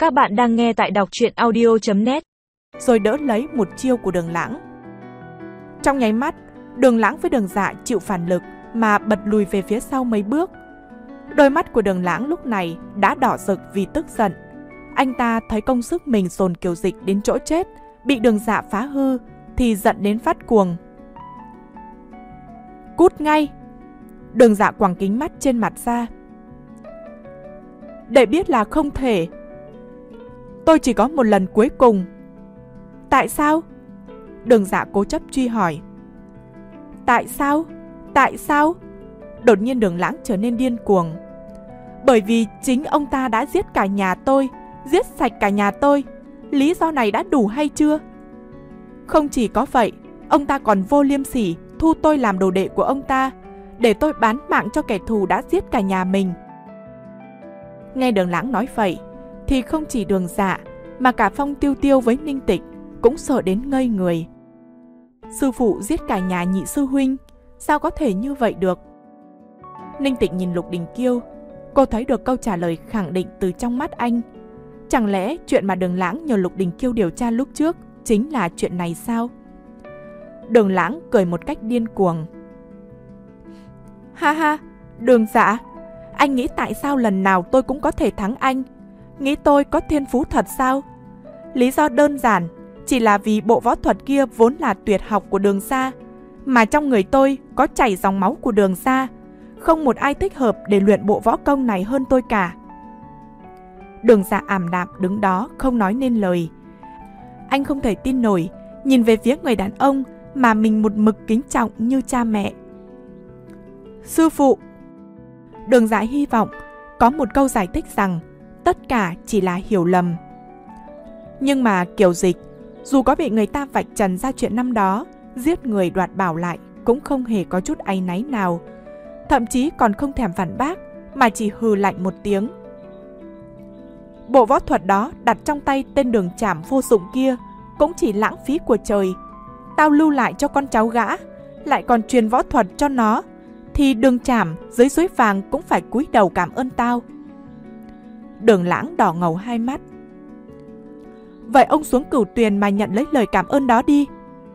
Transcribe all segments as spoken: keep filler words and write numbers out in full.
Các bạn đang nghe tại đọc truyện audio chấm net. Rồi đỡ lấy một chiêu của Đường Lãng. Trong nháy mắt, Đường Lãng với Đường Dạ chịu phản lực mà bật lùi về phía sau mấy bước. Đôi mắt của Đường Lãng lúc này đã đỏ rực vì tức giận. Anh ta thấy công sức mình dồn Kiều Dịch đến chỗ chết, bị Đường Dạ phá hư thì giận đến phát cuồng. Cút ngay! Đường Dạ quẳng kính mắt trên mặt ra. Để biết là không thể. Tôi chỉ có một lần cuối cùng. Tại sao? Đường Dạ cố chấp truy hỏi. Tại sao? Tại sao? Đột nhiên Đường Lãng trở nên điên cuồng. Bởi vì chính ông ta đã giết cả nhà tôi, giết sạch cả nhà tôi. Lý do này đã đủ hay chưa? Không chỉ có vậy, ông ta còn vô liêm sỉ thu tôi làm đồ đệ của ông ta, để tôi bán mạng cho kẻ thù đã giết cả nhà mình. Nghe Đường Lãng nói vậy thì không chỉ Đường Dạ mà cả Phong Tiêu Tiêu với Ninh Tịch cũng sợ đến ngây người. Sư phụ giết cả nhà nhị sư huynh, sao có thể như vậy được? Ninh Tịch nhìn Lục Đình Kiêu, cô thấy được câu trả lời khẳng định từ trong mắt anh. Chẳng lẽ chuyện mà Đường Lãng nhờ Lục Đình Kiêu điều tra lúc trước chính là chuyện này sao? Đường Lãng cười một cách điên cuồng. Ha ha, Đường Dạ, anh nghĩ tại sao lần nào tôi cũng có thể thắng anh? Nghĩ tôi có thiên phú thật sao? Lý do đơn giản chỉ là vì bộ võ thuật kia vốn là tuyệt học của Đường gia, mà trong người tôi có chảy dòng máu của Đường gia. Không một ai thích hợp để luyện bộ võ công này hơn tôi cả. Đường Dạ ảm đạm đứng đó không nói nên lời. Anh không thể tin nổi, nhìn về phía người đàn ông mà mình một mực kính trọng như cha mẹ. Sư phụ! Đường Dạ hy vọng có một câu giải thích rằng tất cả chỉ là hiểu lầm. Nhưng mà Kiều Dịch, dù có bị người ta vạch trần ra chuyện năm đó, giết người đoạt bảo lại, cũng không hề có chút áy náy nào. Thậm chí còn không thèm phản bác, mà chỉ hừ lạnh một tiếng. Bộ võ thuật đó đặt trong tay tên Đường Trảm vô dụng kia cũng chỉ lãng phí của trời. Tao lưu lại cho con cháu gã, lại còn truyền võ thuật cho nó, thì Đường Trảm dưới suối vàng cũng phải cúi đầu cảm ơn tao. Đường Lãng đỏ ngầu hai mắt. Vậy ông xuống Cửu Tuyền mà nhận lấy lời cảm ơn đó đi.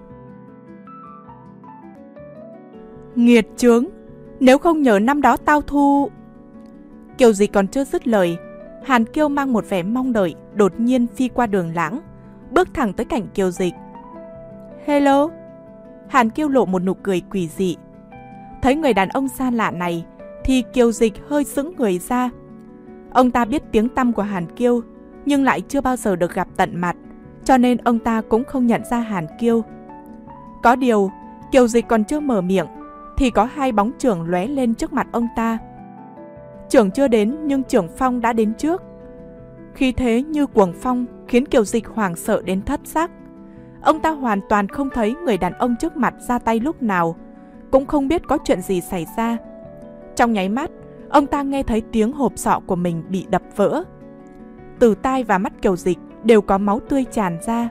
Nghiệt chướng, nếu không nhờ năm đó tao thu... Kiều Dịch còn chưa dứt lời, Hàn Kiêu mang một vẻ mong đợi đột nhiên phi qua Đường Lãng, bước thẳng tới cạnh Kiều Dịch. Hello. Hàn Kiêu lộ một nụ cười quỷ dị. Thấy người đàn ông xa lạ này thì Kiều Dịch hơi sững người ra. Ông ta biết tiếng tăm của Hàn Kiêu, nhưng lại chưa bao giờ được gặp tận mặt, cho nên ông ta cũng không nhận ra Hàn Kiêu. Có điều, Kiều Dịch còn chưa mở miệng thì có hai bóng chưởng lóe lên trước mặt ông ta. Chưởng chưa đến nhưng chưởng phong đã đến trước. Khí thế như cuồng phong khiến Kiều Dịch hoảng sợ đến thất sắc. Ông ta hoàn toàn không thấy người đàn ông trước mặt ra tay lúc nào, cũng không biết có chuyện gì xảy ra. Trong nháy mắt, ông ta nghe thấy tiếng hộp sọ của mình bị đập vỡ. Từ tai và mắt Kiều Dịch đều có máu tươi tràn ra.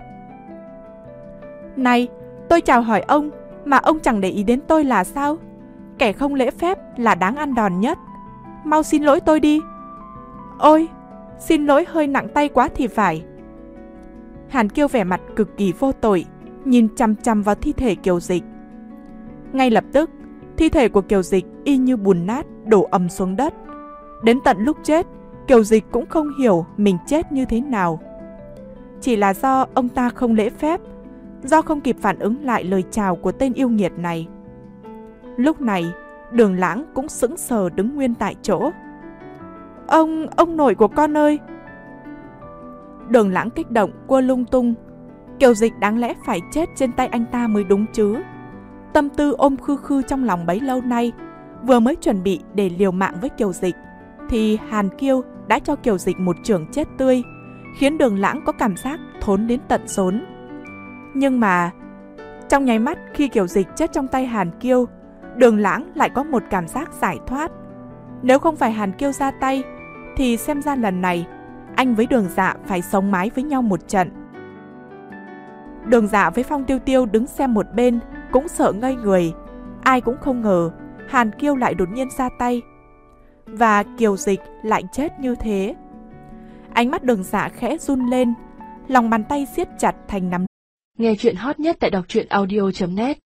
Này, tôi chào hỏi ông, mà ông chẳng để ý đến tôi là sao? Kẻ không lễ phép là đáng ăn đòn nhất. Mau xin lỗi tôi đi. Ôi, xin lỗi hơi nặng tay quá thì phải. Hàn Kiêu vẻ mặt cực kỳ vô tội, nhìn chằm chằm vào thi thể Kiều Dịch. Ngay lập tức, thi thể của Kiều Dịch y như bùn nát đổ ầm xuống đất. Đến tận lúc chết, Kiều Dịch cũng không hiểu mình chết như thế nào. Chỉ là do ông ta không lễ phép, do không kịp phản ứng lại lời chào của tên yêu nghiệt này. Lúc này, Đường Lãng cũng sững sờ đứng nguyên tại chỗ. Ông, ông nội của con ơi! Đường Lãng kích động cua lung tung. Kiều Dịch đáng lẽ phải chết trên tay anh ta mới đúng chứ. Tâm tư ôm khư khư trong lòng bấy lâu nay, vừa mới chuẩn bị để liều mạng với Kiều Dịch thì Hàn Kiêu đã cho Kiều Dịch một chưởng chết tươi, khiến Đường Lãng có cảm giác thốn đến tận rốn. Nhưng mà trong nháy mắt khi Kiều Dịch chết trong tay Hàn Kiêu, Đường Lãng lại có một cảm giác giải thoát. Nếu không phải Hàn Kiêu ra tay thì xem ra lần này anh với Đường Dạ phải sống mái với nhau một trận. Đường Dạ với Phong Tiêu Tiêu đứng xem một bên cũng sợ ngây người. Ai cũng không ngờ Hàn Kiêu lại đột nhiên ra tay, và Kiều Dịch lại chết như thế. Ánh mắt Đường Dạ khẽ run lên, lòng bàn tay siết chặt thành nắm. Nghe chuyện hot nhất tại đọc truyện audio chấm net